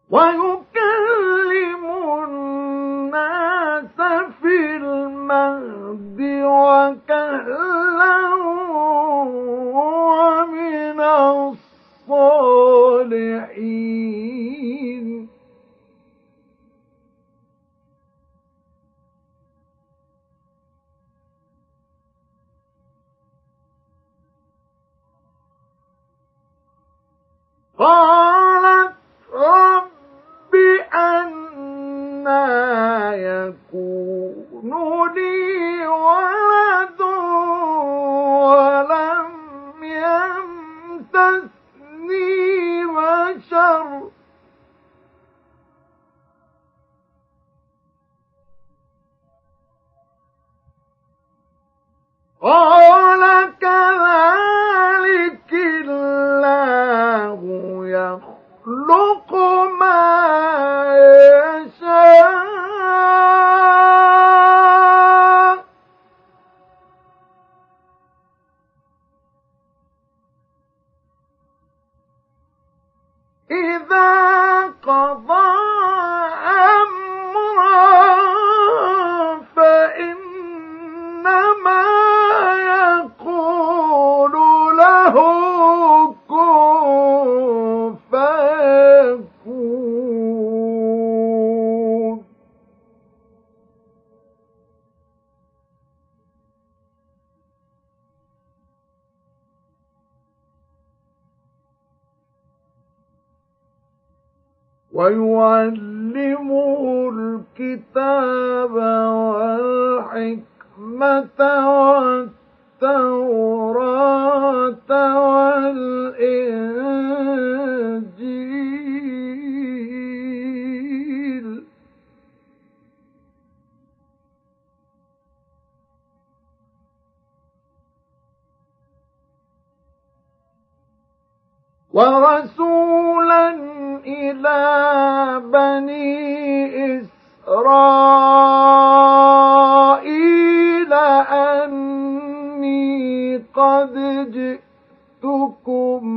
ويكلم الناس في المهد وكهلا ومن الصالحين. قالت رب أنى يكون لي ولد ولم يمسسني بشر قال كذلك الله يخلق ما يشاء إذا قضى أمرا فإنما يقول له كن فيكون. ويعلمه الكتاب والحكمة والتوراة والإنجيل ورسولا إلى بني إسرائيل أني قد جئتكم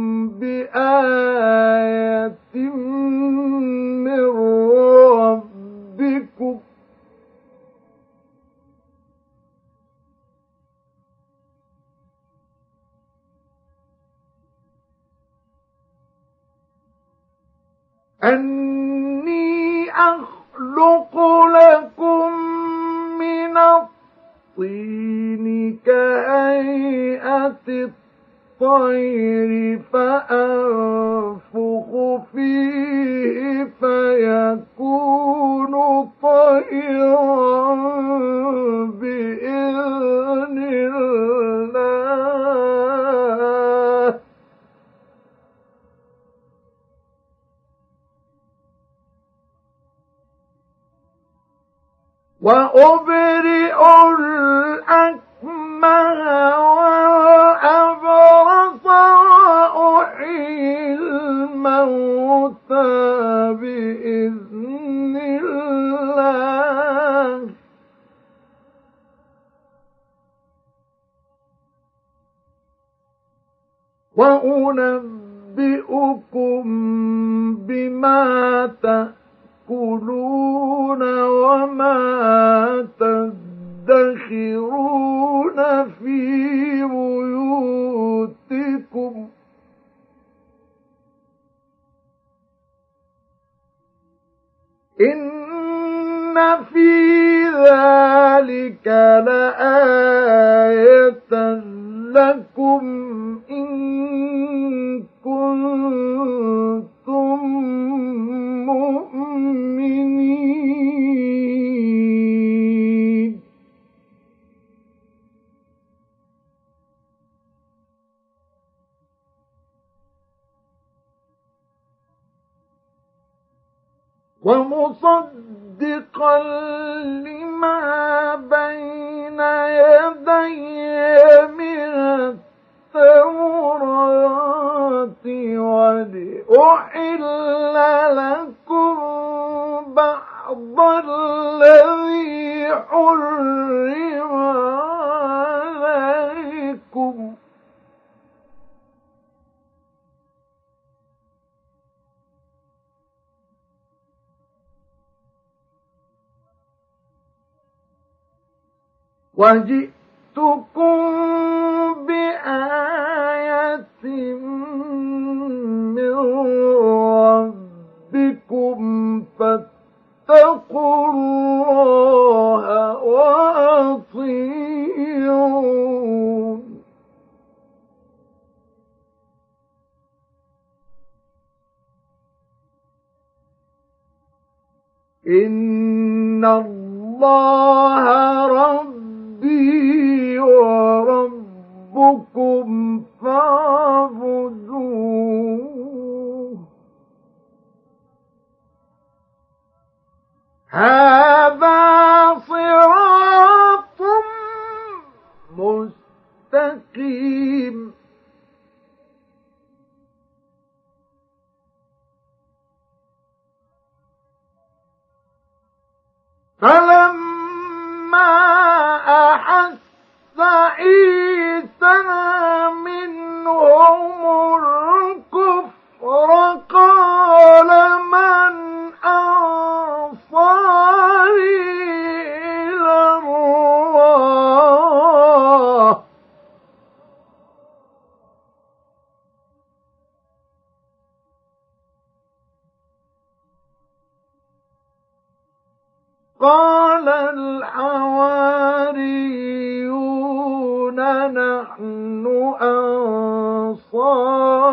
بآية من ربكم أني أخلق لكم من الطين كهيئة الطير فأنفخ فيه فيكون طيرا بإذن الله وأبرئ الأكمه والأبرص وأحيي الموتى بإذن الله وأنبئكم بما تأكلون وما تدخرون في بيوتكم إن في ذلك لآية لكم إن كنتم مؤمنين ومصدقا لما بين يدي من التوراة ولأحل لكم بعض الذي حرم عليكم وجئتكم بآية من ربكم فاتقوا الله وأطيعون إن الله ربي وربكم فاعبدوه هذا صراط مستقيم فلما أحس عيسى منهم الكفر قال من أنصاري إلى الله قال الحواريون نحن أنصار